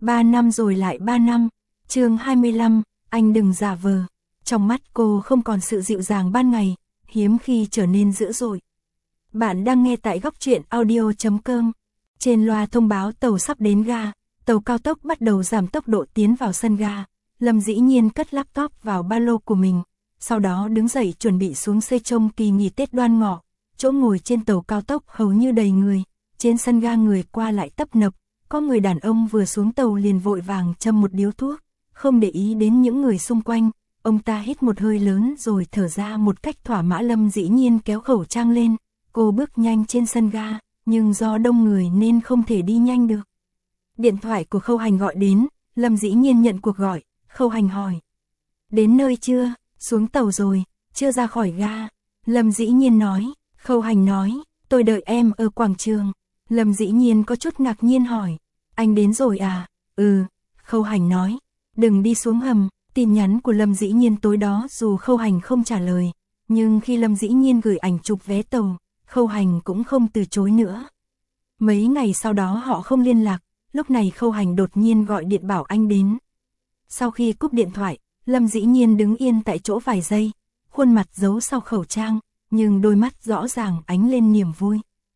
3 năm rồi lại 3 năm. Chương 25, anh đừng giả vờ. Trong mắt cô không còn sự dịu dàng ban ngày, hiếm khi trở nên dữ dội. Bạn đang nghe tại góc truyện audio.com. Trên loa thông báo tàu sắp đến ga, tàu cao tốc bắt đầu giảm tốc độ tiến vào sân ga. Lâm Dĩ Nhiên cất laptop vào ba lô của mình, sau đó đứng dậy chuẩn bị xuống xe trông kỳ nghỉ Tết Đoan Ngọ. Chỗ ngồi trên tàu cao tốc hầu như đầy người, trên sân ga người qua lại tấp nập, có người đàn ông vừa xuống tàu liền vội vàng châm một điếu thuốc, không để ý đến những người xung quanh. Ông ta hít một hơi lớn rồi thở ra một cách thỏa mãn. Lâm Dĩ Nhiên kéo khẩu trang lên, cô bước nhanh trên sân ga, nhưng do đông người nên không thể đi nhanh được. Điện thoại của Khâu Hành gọi đến, Lâm Dĩ Nhiên nhận cuộc gọi. Khâu Hành hỏi: đến nơi chưa? Xuống tàu rồi, chưa ra khỏi ga. Lâm Dĩ Nhiên nói. Khâu Hành nói: tôi đợi em ở quảng trường. Lâm Dĩ Nhiên có chút ngạc nhiên hỏi: anh đến rồi à? Ừ, Khâu Hành nói. Đừng đi xuống hầm. Tin nhắn của Lâm Dĩ Nhiên tối đó dù Khâu Hành không trả lời, nhưng khi Lâm Dĩ Nhiên gửi ảnh chụp vé tàu, Khâu Hành cũng không từ chối nữa. Mấy ngày sau đó họ không liên lạc, lúc này Khâu Hành đột nhiên gọi điện bảo anh đến. Sau khi cúp điện thoại, Lâm Dĩ Nhiên đứng yên tại chỗ vài giây, khuôn mặt giấu sau khẩu trang, nhưng đôi mắt rõ ràng ánh lên niềm vui.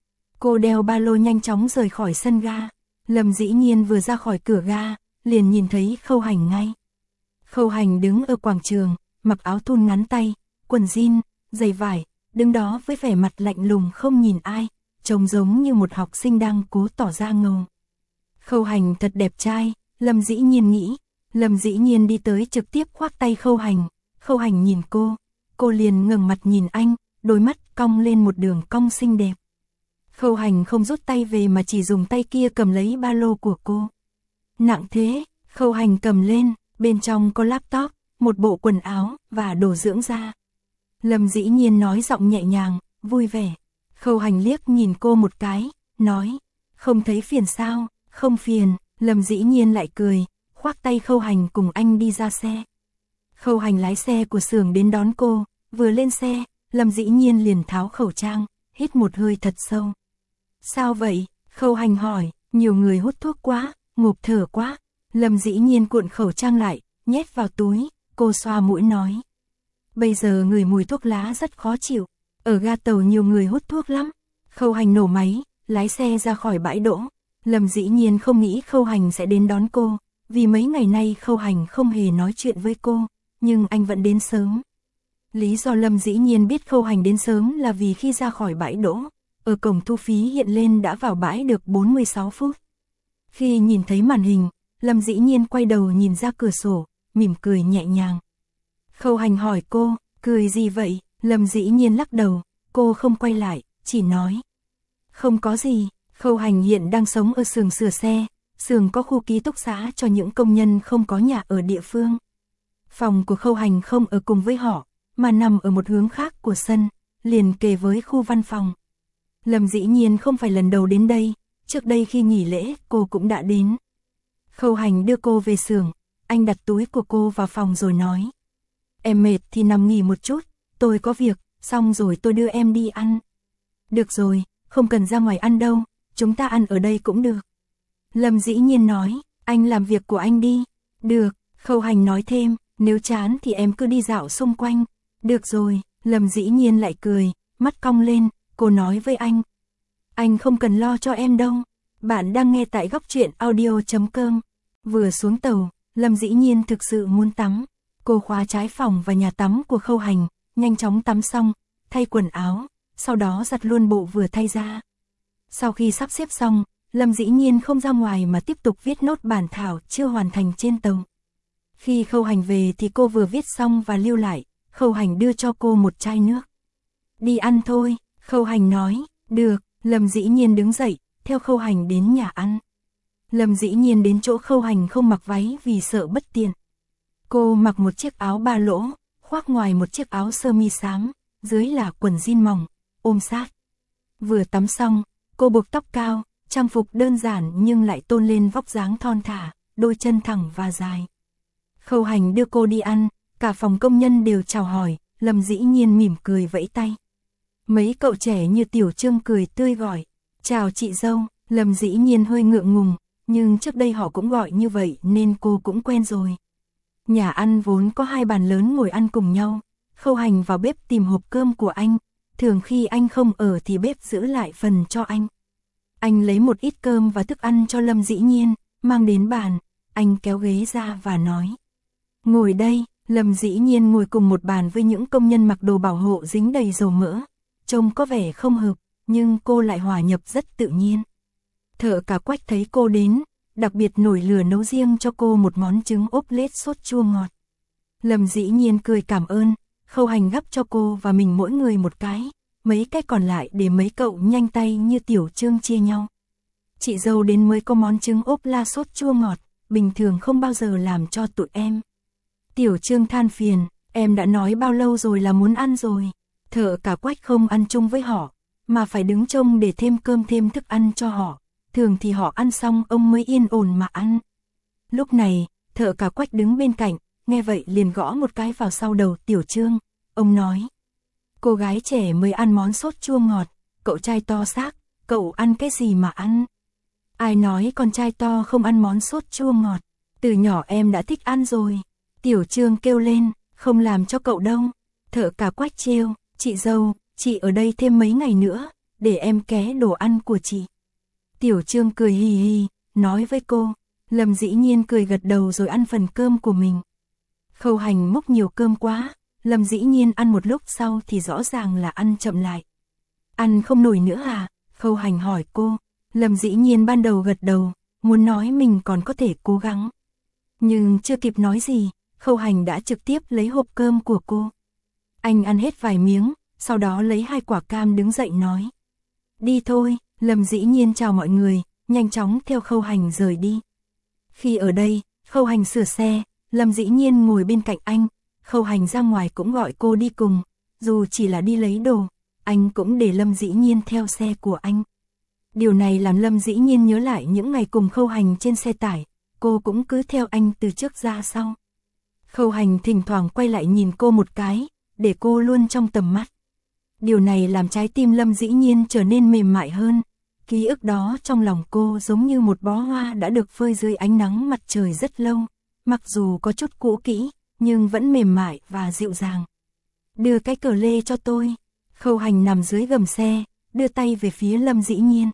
Cô đeo ba lô nhanh chóng rời khỏi sân ga. Lâm Dĩ Nhiên vừa ra khỏi cửa ga, liền nhìn thấy Khâu Hành ngay. Khâu Hành đứng ở quảng trường, mặc áo thun ngắn tay, quần jean, giày vải, đứng đó với vẻ mặt lạnh lùng không nhìn ai, trông giống như một học sinh đang cố tỏ ra ngầu. Khâu Hành thật đẹp trai, Lâm Dĩ Nhiên nghĩ. Lâm Dĩ Nhiên đi tới trực tiếp khoác tay Khâu Hành. Khâu Hành nhìn cô liền ngẩng mặt nhìn anh, đôi mắt cong lên một đường cong xinh đẹp. Khâu Hành không rút tay về mà chỉ dùng tay kia cầm lấy ba lô của cô. Nặng thế, Khâu Hành cầm lên, bên trong có laptop, một bộ quần áo và đồ dưỡng da. Lâm Dĩ Nhiên nói giọng nhẹ nhàng, vui vẻ. Khâu Hành liếc nhìn cô một cái, nói: không thấy phiền sao? Không phiền. Lâm Dĩ Nhiên lại cười, khoác tay Khâu Hành cùng anh đi ra xe. Khâu Hành lái xe của xưởng đến đón cô, vừa lên xe, Lâm Dĩ Nhiên liền tháo khẩu trang, hít một hơi thật sâu. Sao vậy? Khâu Hành hỏi. Nhiều người hút thuốc quá, ngộp thở quá. Lâm Dĩ Nhiên cuộn khẩu trang lại, nhét vào túi, cô xoa mũi nói: bây giờ ngửi mùi thuốc lá rất khó chịu, ở ga tàu nhiều người hút thuốc lắm. Khâu Hành nổ máy, lái xe ra khỏi bãi đỗ. Lâm Dĩ Nhiên không nghĩ Khâu Hành sẽ đến đón cô, vì mấy ngày nay Khâu Hành không hề nói chuyện với cô, nhưng anh vẫn đến sớm. Lý do Lâm Dĩ Nhiên biết Khâu Hành đến sớm là vì khi ra khỏi bãi đỗ, ở cổng thu phí hiện lên đã vào bãi được 46 phút. Khi nhìn thấy màn hình, Lâm Dĩ Nhiên quay đầu nhìn ra cửa sổ, mỉm cười nhẹ nhàng. Khâu Hành hỏi cô, cười gì vậy? Lâm Dĩ Nhiên lắc đầu, cô không quay lại, chỉ nói: không có gì. Khâu Hành hiện đang sống ở xưởng sửa xe, xưởng có khu ký túc xá cho những công nhân không có nhà ở địa phương. Phòng của Khâu Hành không ở cùng với họ, mà nằm ở một hướng khác của sân, liền kề với khu văn phòng. Lâm Dĩ Nhiên không phải lần đầu đến đây, trước đây khi nghỉ lễ cô cũng đã đến. Khâu Hành đưa cô về xưởng, anh đặt túi của cô vào phòng rồi nói: em mệt thì nằm nghỉ một chút, tôi có việc, xong rồi tôi đưa em đi ăn. Được rồi, không cần ra ngoài ăn đâu, chúng ta ăn ở đây cũng được. Lâm Dĩ Nhiên nói: anh làm việc của anh đi. Được. Khâu Hành nói thêm: nếu chán thì em cứ đi dạo xung quanh. Được rồi. Lâm Dĩ Nhiên lại cười, mắt cong lên, cô nói với anh không cần lo cho em đâu. Bạn đang nghe tại góc truyện audio.com. Vừa xuống tàu, Lâm Dĩ Nhiên thực sự muốn tắm. Cô khóa trái phòng và nhà tắm của Khâu Hành, nhanh chóng tắm xong, thay quần áo, sau đó giặt luôn bộ vừa thay ra. Sau khi sắp xếp xong, Lâm Dĩ Nhiên không ra ngoài mà tiếp tục viết nốt bản thảo chưa hoàn thành trên tàu. Khi Khâu Hành về thì cô vừa viết xong và lưu lại, Khâu Hành đưa cho cô một chai nước. Đi ăn thôi, Khâu Hành nói. Được. Lâm Dĩ Nhiên đứng dậy, theo Khâu Hành đến nhà ăn. Lâm Dĩ Nhiên đến chỗ Khâu Hành không mặc váy vì sợ bất tiện. Cô mặc một chiếc áo ba lỗ, khoác ngoài một chiếc áo sơ mi xám, dưới là quần jean mỏng, ôm sát. Vừa tắm xong, cô buộc tóc cao, trang phục đơn giản nhưng lại tôn lên vóc dáng thon thả, đôi chân thẳng và dài. Khâu Hành đưa cô đi ăn, cả phòng công nhân đều chào hỏi, Lâm Dĩ Nhiên mỉm cười vẫy tay. Mấy cậu trẻ như Tiểu Trương cười tươi gọi: chào chị dâu. Lâm Dĩ Nhiên hơi ngượng ngùng, nhưng trước đây họ cũng gọi như vậy nên cô cũng quen rồi. Nhà ăn vốn có 2 bàn lớn ngồi ăn cùng nhau, Khâu Hành vào bếp tìm hộp cơm của anh, thường khi anh không ở thì bếp giữ lại phần cho anh. Anh lấy một ít cơm và thức ăn cho Lâm Dĩ Nhiên, mang đến bàn, anh kéo ghế ra và nói. Ngồi đây. Lâm Dĩ Nhiên ngồi cùng một bàn với những công nhân mặc đồ bảo hộ dính đầy dầu mỡ, trông có vẻ không hợp, nhưng cô lại hòa nhập rất tự nhiên. Thợ Cả Quách thấy cô đến, đặc biệt nổi lửa nấu riêng cho cô một món trứng ốp lết sốt chua ngọt. Lâm Dĩ Nhiên cười cảm ơn, Khâu Hành gắp cho cô và mình mỗi người một cái, mấy cái còn lại để mấy cậu nhanh tay như Tiểu Trương chia nhau. Chị dâu đến mới có món trứng ốp la sốt chua ngọt, bình thường không bao giờ làm cho tụi em. Tiểu Trương than phiền, em đã nói bao lâu rồi là muốn ăn rồi. Thợ Cả Quách không ăn chung với họ, mà phải đứng trông để thêm cơm thêm thức ăn cho họ. Thường thì họ ăn xong ông mới yên ổn mà ăn. Lúc này, Thợ Cả Quách đứng bên cạnh, nghe vậy liền gõ một cái vào sau đầu Tiểu Trương. Ông nói, cô gái trẻ mới ăn món sốt chua ngọt, cậu trai to xác, cậu ăn cái gì mà ăn? Ai nói con trai to không ăn món sốt chua ngọt, từ nhỏ em đã thích ăn rồi. Tiểu Trương kêu lên, không làm cho cậu đâu. Thợ Cả Quách trêu, chị dâu, chị ở đây thêm mấy ngày nữa, để em ké đồ ăn của chị. Tiểu Trương cười hì hì, nói với cô. Lâm Dĩ Nhiên cười gật đầu rồi ăn phần cơm của mình. Khâu Hành múc nhiều cơm quá, Lâm Dĩ Nhiên ăn một lúc sau thì rõ ràng là ăn chậm lại. Ăn không nổi nữa à? Khâu Hành hỏi cô. Lâm Dĩ Nhiên ban đầu gật đầu, muốn nói mình còn có thể cố gắng. Nhưng chưa kịp nói gì, Khâu Hành đã trực tiếp lấy hộp cơm của cô. Anh ăn hết vài miếng, sau đó lấy 2 quả cam đứng dậy nói. Đi thôi. Lâm Dĩ Nhiên chào mọi người, nhanh chóng theo Khâu Hành rời đi. Khi ở đây, Khâu Hành sửa xe, Lâm Dĩ Nhiên ngồi bên cạnh anh. Khâu Hành ra ngoài cũng gọi cô đi cùng, dù chỉ là đi lấy đồ, anh cũng để Lâm Dĩ Nhiên theo xe của anh. Điều này làm Lâm Dĩ Nhiên nhớ lại những ngày cùng Khâu Hành trên xe tải, cô cũng cứ theo anh từ trước ra sau. Khâu Hành thỉnh thoảng quay lại nhìn cô một cái, để cô luôn trong tầm mắt. Điều này làm trái tim Lâm Dĩ Nhiên trở nên mềm mại hơn. Ký ức đó trong lòng cô giống như một bó hoa đã được phơi dưới ánh nắng mặt trời rất lâu, mặc dù có chút cũ kỹ, nhưng vẫn mềm mại và dịu dàng. Đưa cái cờ lê cho tôi. Khâu Hành nằm dưới gầm xe, đưa tay về phía Lâm Dĩ Nhiên.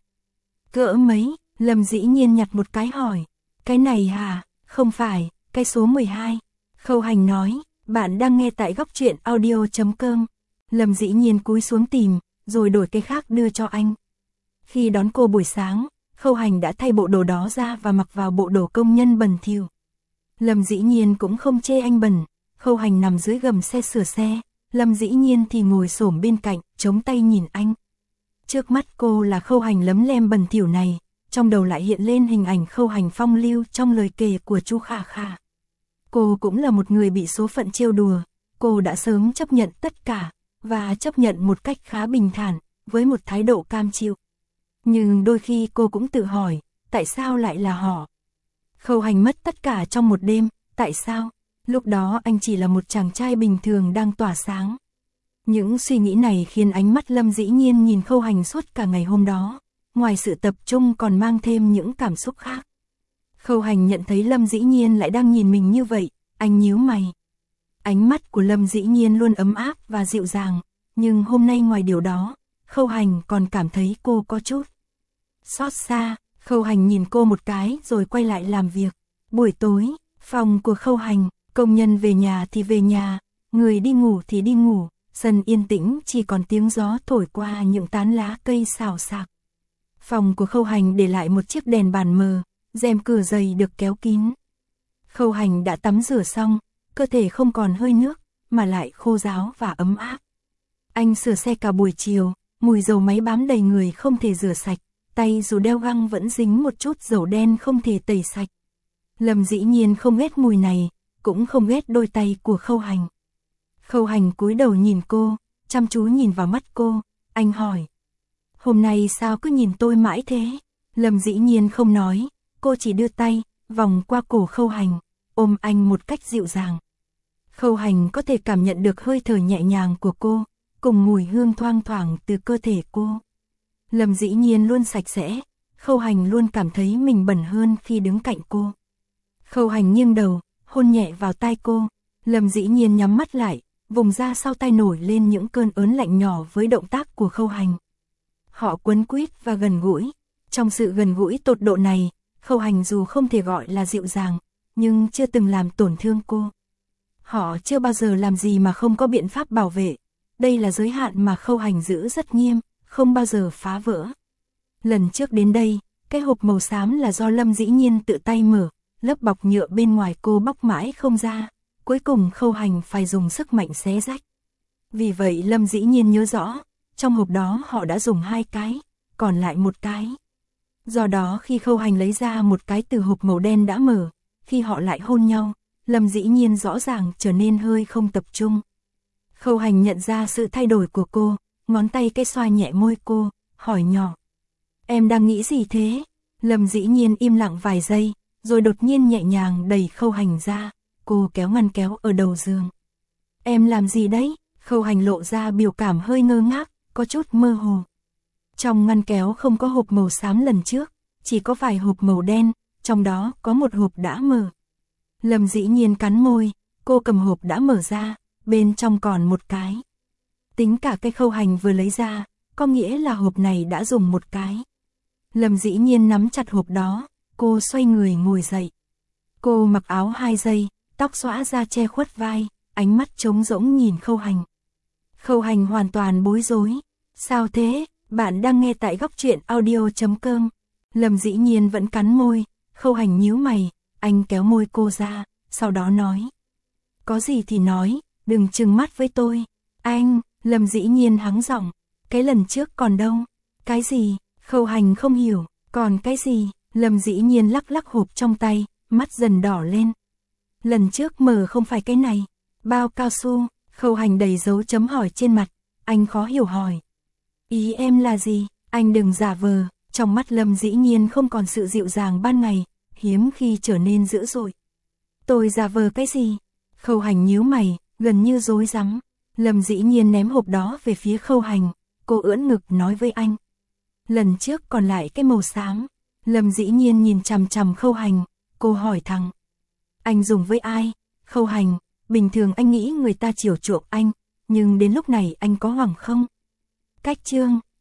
Cỡ mấy? Lâm Dĩ Nhiên nhặt một cái hỏi. Cái này hả? Không phải, cái số 12. Khâu Hành nói, bạn đang nghe tại Góc Truyện Audio.com. Lâm Dĩ Nhiên cúi xuống tìm, rồi đổi cái khác đưa cho anh. Khi đón cô buổi sáng, Khâu Hành đã thay bộ đồ đó ra và mặc vào bộ đồ công nhân bẩn thỉu. Lâm Dĩ Nhiên cũng không chê anh bẩn, Khâu Hành nằm dưới gầm xe sửa xe, Lâm Dĩ Nhiên thì ngồi xổm bên cạnh, chống tay nhìn anh. Trước mắt cô là Khâu Hành lấm lem bẩn thỉu này, trong đầu lại hiện lên hình ảnh Khâu Hành phong lưu trong lời kể của Chu Khả Khả. Cô cũng là một người bị số phận trêu đùa, cô đã sớm chấp nhận tất cả, và chấp nhận một cách khá bình thản, với một thái độ cam chịu. Nhưng đôi khi cô cũng tự hỏi, tại sao lại là họ? Khâu Hành mất tất cả trong một đêm, tại sao? Lúc đó anh chỉ là một chàng trai bình thường đang tỏa sáng. Những suy nghĩ này khiến ánh mắt Lâm Dĩ Nhiên nhìn Khâu Hành suốt cả ngày hôm đó, ngoài sự tập trung còn mang thêm những cảm xúc khác. Khâu Hành nhận thấy Lâm Dĩ Nhiên lại đang nhìn mình như vậy, anh nhíu mày. Ánh mắt của Lâm Dĩ Nhiên luôn ấm áp và dịu dàng, nhưng hôm nay ngoài điều đó, Khâu Hành còn cảm thấy cô có chút xót xa. Khâu Hành nhìn cô một cái rồi quay lại làm việc. Buổi tối, phòng của Khâu Hành, công nhân về nhà thì về nhà, người đi ngủ thì đi ngủ, sân yên tĩnh chỉ còn tiếng gió thổi qua những tán lá cây xào xạc. Phòng của Khâu Hành để lại một chiếc đèn bàn mờ, rèm cửa dày được kéo kín. Khâu Hành đã tắm rửa xong, cơ thể không còn hơi nước, mà lại khô ráo và ấm áp. Anh sửa xe cả buổi chiều, mùi dầu máy bám đầy người không thể rửa sạch, tay dù đeo găng vẫn dính một chút dầu đen không thể tẩy sạch. Lâm Dĩ Nhiên không ghét mùi này, cũng không ghét đôi tay của Khâu Hành. Khâu Hành cúi đầu nhìn cô, chăm chú nhìn vào mắt cô, anh hỏi. Hôm nay sao cứ nhìn tôi mãi thế? Lâm Dĩ Nhiên không nói, cô chỉ đưa tay, vòng qua cổ Khâu Hành, ôm anh một cách dịu dàng. Khâu Hành có thể cảm nhận được hơi thở nhẹ nhàng của cô, cùng mùi hương thoang thoảng từ cơ thể cô. Lâm Dĩ Nhiên luôn sạch sẽ, Khâu Hành luôn cảm thấy mình bẩn hơn khi đứng cạnh cô. Khâu Hành nghiêng đầu, hôn nhẹ vào tai cô. Lâm Dĩ Nhiên nhắm mắt lại, vùng da sau tai nổi lên những cơn ớn lạnh nhỏ với động tác của Khâu Hành. Họ quấn quýt và gần gũi. Trong sự gần gũi tột độ này, Khâu Hành dù không thể gọi là dịu dàng, nhưng chưa từng làm tổn thương cô. Họ chưa bao giờ làm gì mà không có biện pháp bảo vệ. Đây là giới hạn mà Khâu Hành giữ rất nghiêm, không bao giờ phá vỡ. Lần trước đến đây, cái hộp màu xám là do Lâm Dĩ Nhiên tự tay mở, lớp bọc nhựa bên ngoài cô bóc mãi không ra. Cuối cùng Khâu Hành phải dùng sức mạnh xé rách. Vì vậy Lâm Dĩ Nhiên nhớ rõ, trong hộp đó họ đã dùng 2 cái, còn lại 1 cái. Do đó khi Khâu Hành lấy ra 1 cái từ hộp màu đen đã mở, khi họ lại hôn nhau, Lâm Dĩ Nhiên rõ ràng trở nên hơi không tập trung. Khâu Hành nhận ra sự thay đổi của cô, ngón tay cái xoa nhẹ môi cô, hỏi nhỏ. Em đang nghĩ gì thế? Lâm Dĩ Nhiên im lặng vài giây, rồi đột nhiên nhẹ nhàng đẩy Khâu Hành ra, cô kéo ngăn kéo ở đầu giường. Em làm gì đấy? Khâu Hành lộ ra biểu cảm hơi ngơ ngác, có chút mơ hồ. Trong ngăn kéo không có hộp màu xám lần trước, chỉ có vài hộp màu đen, trong đó có 1 hộp đã mở. Lâm Dĩ Nhiên cắn môi, cô cầm hộp đã mở ra, bên trong còn 1 cái. Tính cả cái Khâu Hành vừa lấy ra, có nghĩa là hộp này đã dùng 1 cái. Lâm Dĩ Nhiên nắm chặt hộp đó, cô xoay người ngồi dậy. Cô mặc áo 2 giây, tóc xõa ra che khuất vai, ánh mắt trống rỗng nhìn Khâu Hành. Khâu Hành hoàn toàn bối rối. Sao thế? Bạn đang nghe tại Góc Truyện Audio.com. Lâm Dĩ Nhiên vẫn cắn môi, Khâu Hành nhíu mày, anh kéo môi cô ra, sau đó nói. Có gì thì nói, đừng trừng mắt với tôi. Anh, Lâm Dĩ Nhiên hắng giọng, cái lần trước còn đâu? Cái gì? Khâu Hành không hiểu, còn cái gì? Lâm Dĩ Nhiên lắc lắc hộp trong tay, mắt dần đỏ lên. Lần trước mở không phải cái này, bao cao su. Khâu Hành đầy dấu chấm hỏi trên mặt, anh khó hiểu hỏi. Ý em là gì? Anh đừng giả vờ. Trong mắt Lâm Dĩ Nhiên không còn sự dịu dàng ban ngày, hiếm khi trở nên dữ dội. Tôi giả vờ cái gì? Khâu Hành nhíu mày, gần như rối rắm. Lâm Dĩ Nhiên ném hộp đó về phía Khâu Hành, cô ưỡn ngực nói với anh. Lần trước còn lại cái màu xám. Lâm Dĩ Nhiên nhìn chằm chằm Khâu Hành, cô hỏi thẳng. Anh dùng với ai? Khâu Hành, bình thường anh nghĩ người ta chiều chuộng anh, nhưng đến lúc này anh có hoảng không? Cách chương